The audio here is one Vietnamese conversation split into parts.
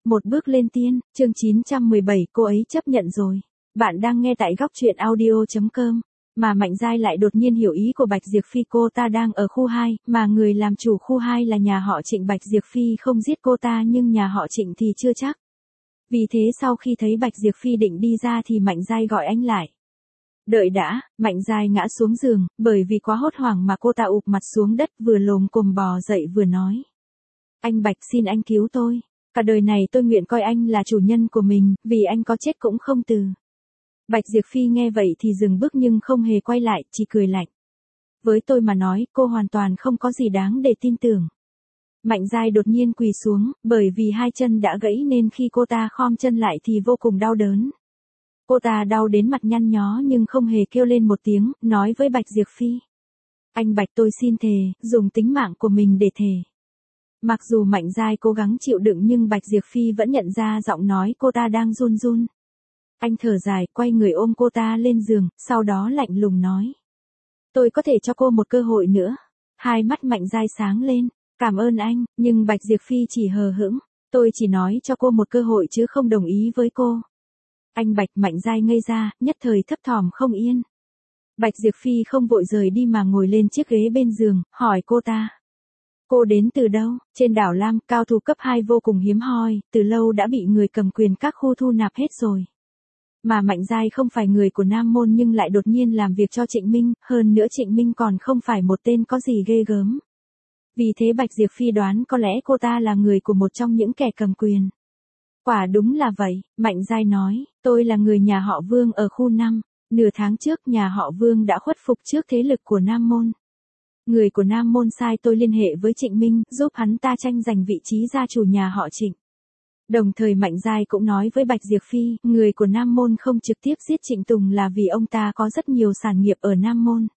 Một bước lên tiên, chương 917, cô ấy chấp nhận rồi. Bạn đang nghe tại góc truyện audio.com. Mà Mạnh Giai lại đột nhiên hiểu ý của Bạch Diệp Phi, cô ta đang ở khu 2, mà người làm chủ khu 2 là nhà họ Trịnh. Bạch Diệp Phi không giết cô ta nhưng nhà họ Trịnh thì chưa chắc. Vì thế sau khi thấy Bạch Diệp Phi định đi ra thì Mạnh Giai gọi anh lại. Đợi đã, Mạnh Giai ngã xuống giường, bởi vì quá hốt hoảng mà cô ta ụp mặt xuống đất, vừa lồm cồm bò dậy vừa nói. Anh Bạch, xin anh cứu tôi. Cả đời này tôi nguyện coi anh là chủ nhân của mình, vì anh có chết cũng không từ. Bạch Diệp Phi nghe vậy thì dừng bước nhưng không hề quay lại, chỉ cười lạnh. Với tôi mà nói, cô hoàn toàn không có gì đáng để tin tưởng. Mạnh Giai đột nhiên quỳ xuống, bởi vì hai chân đã gãy nên khi cô ta khom chân lại thì vô cùng đau đớn. Cô ta đau đến mặt nhăn nhó nhưng không hề kêu lên một tiếng, nói với Bạch Diệp Phi. Anh Bạch, tôi xin thề, dùng tính mạng của mình để thề. Mặc dù Mạnh Giai cố gắng chịu đựng nhưng Bạch Diệp Phi vẫn nhận ra giọng nói cô ta đang run run. Anh thở dài, quay người ôm cô ta lên giường, sau đó lạnh lùng nói. Tôi có thể cho cô một cơ hội nữa. Hai mắt Mạnh Giai sáng lên. Cảm ơn anh, nhưng Bạch Diệp Phi chỉ hờ hững. Tôi chỉ nói cho cô một cơ hội chứ không đồng ý với cô. Anh Bạch, Mạnh Giai ngây ra, nhất thời thấp thỏm không yên. Bạch Diệp Phi không vội rời đi mà ngồi lên chiếc ghế bên giường, hỏi cô ta. Cô đến từ đâu? Trên đảo Lam, cao thủ cấp 2 vô cùng hiếm hoi, từ lâu đã bị người cầm quyền các khu thu nạp hết rồi. Mà Mạnh Giai không phải người của Nam Môn nhưng lại đột nhiên làm việc cho Trịnh Minh, hơn nữa Trịnh Minh còn không phải một tên có gì ghê gớm. Vì thế Bạch Diệp Phi đoán có lẽ cô ta là người của một trong những kẻ cầm quyền. Quả đúng là vậy, Mạnh Giai nói, tôi là người nhà họ Vương ở khu 5, nửa tháng trước nhà họ Vương đã khuất phục trước thế lực của Nam Môn. Người của Nam Môn sai tôi liên hệ với Trịnh Minh, giúp hắn ta tranh giành vị trí gia chủ nhà họ Trịnh. Đồng thời Mạnh Giai cũng nói với Bạch Diệp Phi, người của Nam Môn không trực tiếp giết Trịnh Tùng là vì ông ta có rất nhiều sản nghiệp ở Nam Môn.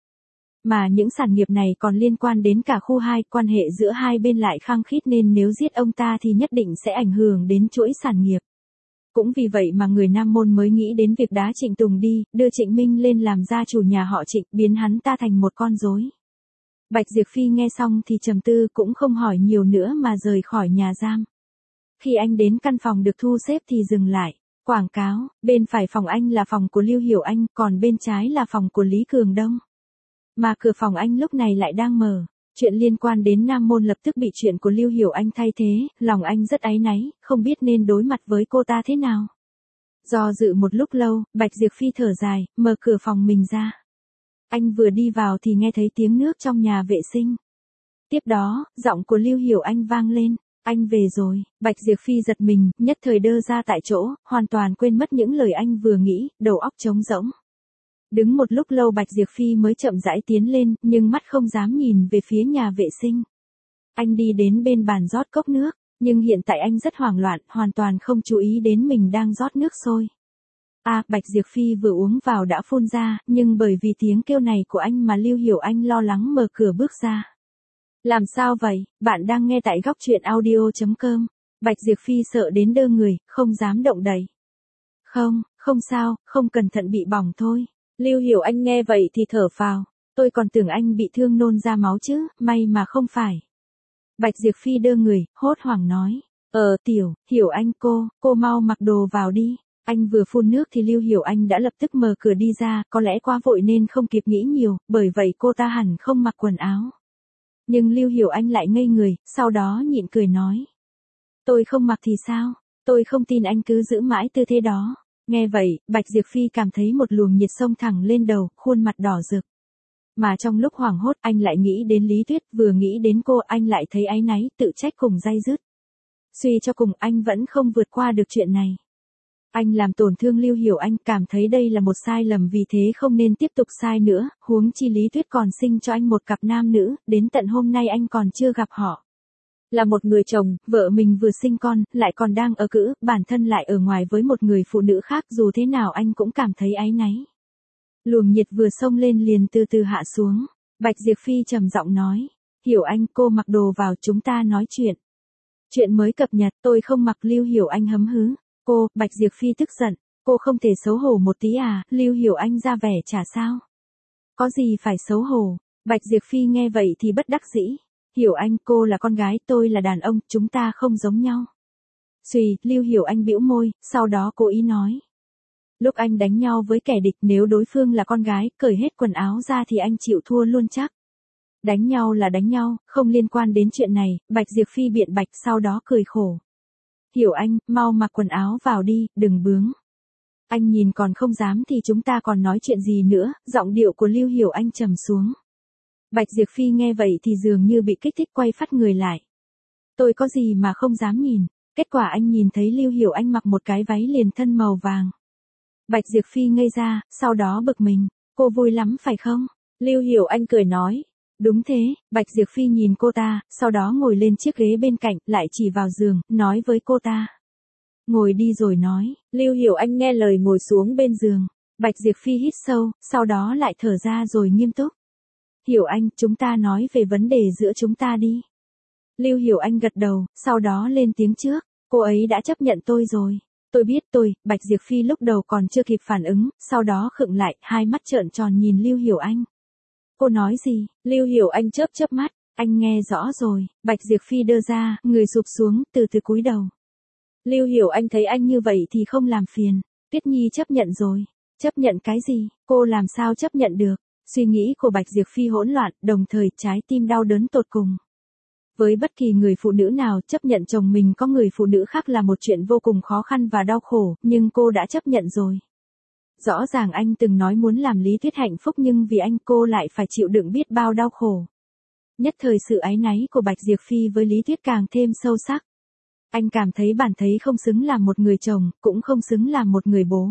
Mà những sản nghiệp này còn liên quan đến cả khu 2, quan hệ giữa hai bên lại khăng khít nên nếu giết ông ta thì nhất định sẽ ảnh hưởng đến chuỗi sản nghiệp. Cũng vì vậy mà người Nam Môn mới nghĩ đến việc đá Trịnh Tùng đi, đưa Trịnh Minh lên làm gia chủ nhà họ Trịnh, biến hắn ta thành một con rối. Bạch Diệp Phi nghe xong thì trầm tư, cũng không hỏi nhiều nữa mà rời khỏi nhà giam. Khi anh đến căn phòng được thu xếp thì dừng lại. Quảng cáo, bên phải phòng anh là phòng của Lưu Hiểu Anh, còn bên trái là phòng của Lý Cường Đông. Mà cửa phòng anh lúc này lại đang mở. Chuyện liên quan đến Nam Môn lập tức bị chuyện của Lưu Hiểu Anh thay thế, lòng anh rất áy náy, không biết nên đối mặt với cô ta thế nào. Do dự một lúc lâu, Bạch Diệp Phi thở dài, mở cửa phòng mình ra. Anh vừa đi vào thì nghe thấy tiếng nước trong nhà vệ sinh. Tiếp đó, giọng của Lưu Hiểu Anh vang lên. Anh về rồi. Bạch Diệp Phi giật mình, nhất thời đơ ra tại chỗ, hoàn toàn quên mất những lời anh vừa nghĩ, đầu óc trống rỗng. Đứng một lúc lâu Bạch Diệp Phi mới chậm rãi tiến lên, nhưng mắt không dám nhìn về phía nhà vệ sinh. Anh đi đến bên bàn rót cốc nước, nhưng hiện tại anh rất hoảng loạn, hoàn toàn không chú ý đến mình đang rót nước sôi. Bạch Diệp Phi vừa uống vào đã phun ra, nhưng bởi vì tiếng kêu này của anh mà Lưu Hiểu Anh lo lắng mở cửa bước ra. Làm sao vậy? Bạn đang nghe tại góc truyện audio.com. Bạch Diệp Phi sợ đến đơ người, không dám động đậy. Không sao, không cẩn thận bị bỏng thôi. Lưu Hiểu Anh nghe vậy thì thở phào. Tôi còn tưởng anh bị thương nôn ra máu chứ, may mà không phải. Bạch Diệp Phi đơ người, hốt hoảng nói. Hiểu Anh cô mau mặc đồ vào đi. Anh vừa phun nước thì Lưu Hiểu Anh đã lập tức mở cửa đi ra, có lẽ quá vội nên không kịp nghĩ nhiều, bởi vậy cô ta hẳn không mặc quần áo. Nhưng Lưu Hiểu Anh lại ngây người, sau đó nhịn cười nói. Tôi không mặc thì sao? Tôi không tin anh cứ giữ mãi tư thế đó. Nghe vậy, Bạch Diệp Phi cảm thấy một luồng nhiệt xông thẳng lên đầu, khuôn mặt đỏ rực. Mà trong lúc hoảng hốt anh lại nghĩ đến Lý Tuyết, vừa nghĩ đến cô anh lại thấy áy náy, tự trách cùng day dứt. Suy cho cùng anh vẫn không vượt qua được chuyện này. Anh làm tổn thương Lưu Hiểu Anh, cảm thấy đây là một sai lầm, vì thế không nên tiếp tục sai nữa, huống chi Lý Tuyết còn sinh cho anh một cặp nam nữ, đến tận hôm nay anh còn chưa gặp họ. Là một người chồng, vợ mình vừa sinh con, lại còn đang ở cữ, bản thân lại ở ngoài với một người phụ nữ khác, dù thế nào anh cũng cảm thấy áy náy. Luồng nhiệt vừa xông lên liền từ từ hạ xuống. Bạch Diệp Phi trầm giọng nói. Hiểu Anh, cô mặc đồ vào, chúng ta nói chuyện. Chuyện mới cập nhật, tôi không mặc. Lưu Hiểu Anh hấm hứ. Bạch Diệp Phi tức giận. Cô không thể xấu hổ một tí à? Lưu Hiểu Anh ra vẻ chả sao. Có gì phải xấu hổ? Bạch Diệp Phi nghe vậy thì bất đắc dĩ. Hiểu Anh, cô là con gái, tôi là đàn ông, chúng ta không giống nhau. Xùy, Lưu Hiểu Anh bĩu môi, sau đó cố ý nói. Lúc anh đánh nhau với kẻ địch nếu đối phương là con gái, cởi hết quần áo ra thì anh chịu thua luôn chắc. Đánh nhau là đánh nhau, không liên quan đến chuyện này, Bạch Diệp Phi biện bạch sau đó cười khổ. Hiểu Anh, mau mặc quần áo vào đi, đừng bướng. Anh nhìn còn không dám thì chúng ta còn nói chuyện gì nữa, giọng điệu của Lưu Hiểu Anh trầm xuống. Bạch Diệp Phi nghe vậy thì dường như bị kích thích quay phát người lại. Tôi có gì mà không dám nhìn, kết quả anh nhìn thấy Lưu Hiểu Anh mặc một cái váy liền thân màu vàng. Bạch Diệp Phi ngây ra, sau đó bực mình, cô vui lắm phải không? Lưu Hiểu Anh cười nói. Đúng thế, Bạch Diệp Phi nhìn cô ta, sau đó ngồi lên chiếc ghế bên cạnh, lại chỉ vào giường, nói với cô ta. Ngồi đi rồi nói, Lưu Hiểu Anh nghe lời ngồi xuống bên giường. Bạch Diệp Phi hít sâu, sau đó lại thở ra rồi nghiêm túc. Hiểu Anh, chúng ta nói về vấn đề giữa chúng ta đi. Lưu Hiểu Anh gật đầu, sau đó lên tiếng trước, cô ấy đã chấp nhận tôi rồi. Tôi biết tôi, Bạch Diệp Phi lúc đầu còn chưa kịp phản ứng, sau đó khựng lại, hai mắt trợn tròn nhìn Lưu Hiểu Anh. Cô nói gì? Lưu Hiểu Anh chớp chớp mắt, anh nghe rõ rồi, Bạch Diệp Phi đưa ra, người sụp xuống, từ từ cúi đầu. Lưu Hiểu Anh thấy anh như vậy thì không làm phiền, Tuyết Nhi chấp nhận rồi. Chấp nhận cái gì? Cô làm sao chấp nhận được? Suy nghĩ của Bạch Diệp Phi hỗn loạn, đồng thời trái tim đau đớn tột cùng. Với bất kỳ người phụ nữ nào chấp nhận chồng mình có người phụ nữ khác là một chuyện vô cùng khó khăn và đau khổ, nhưng cô đã chấp nhận rồi. Rõ ràng anh từng nói muốn làm Lý Tuyết hạnh phúc nhưng vì anh cô lại phải chịu đựng biết bao đau khổ. Nhất thời sự áy náy của Bạch Diệp Phi với Lý Tuyết càng thêm sâu sắc. Anh cảm thấy bản thấy không xứng làm một người chồng, cũng không xứng làm một người bố.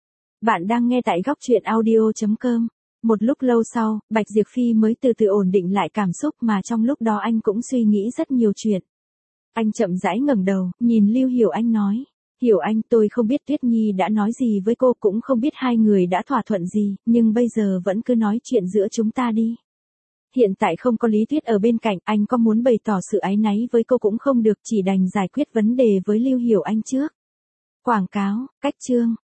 Bạn đang nghe tại góc truyện audio.com. Một lúc lâu sau, Bạch Diệp Phi mới từ từ ổn định lại cảm xúc mà trong lúc đó anh cũng suy nghĩ rất nhiều chuyện. Anh chậm rãi ngẩng đầu, nhìn Lưu Hiểu Anh nói. Hiểu Anh, tôi không biết Tuyết Nhi đã nói gì với cô, cũng không biết hai người đã thỏa thuận gì, nhưng bây giờ vẫn cứ nói chuyện giữa chúng ta đi. Hiện tại không có Lý Tuyết ở bên cạnh, anh có muốn bày tỏ sự áy náy với cô cũng không được, chỉ đành giải quyết vấn đề với Lưu Hiểu Anh trước. Quảng cáo, cách chương.